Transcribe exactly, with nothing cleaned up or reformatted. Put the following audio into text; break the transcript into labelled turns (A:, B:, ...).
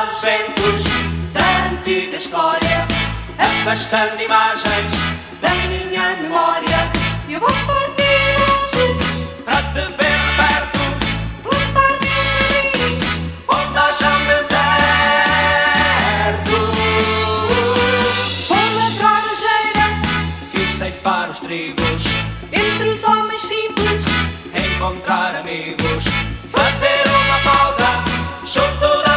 A: soprar os ventos da antiga história, afastando imagens da minha memória.
B: Eu vou partir longe
A: para te ver de perto,
B: plantar meus jardins
A: onde haja um deserto.
B: Vou lavrar a geira
A: E ceifar os trigos,
B: entre os homens simples.
A: encontrar amigos, fazer uma pausa junto da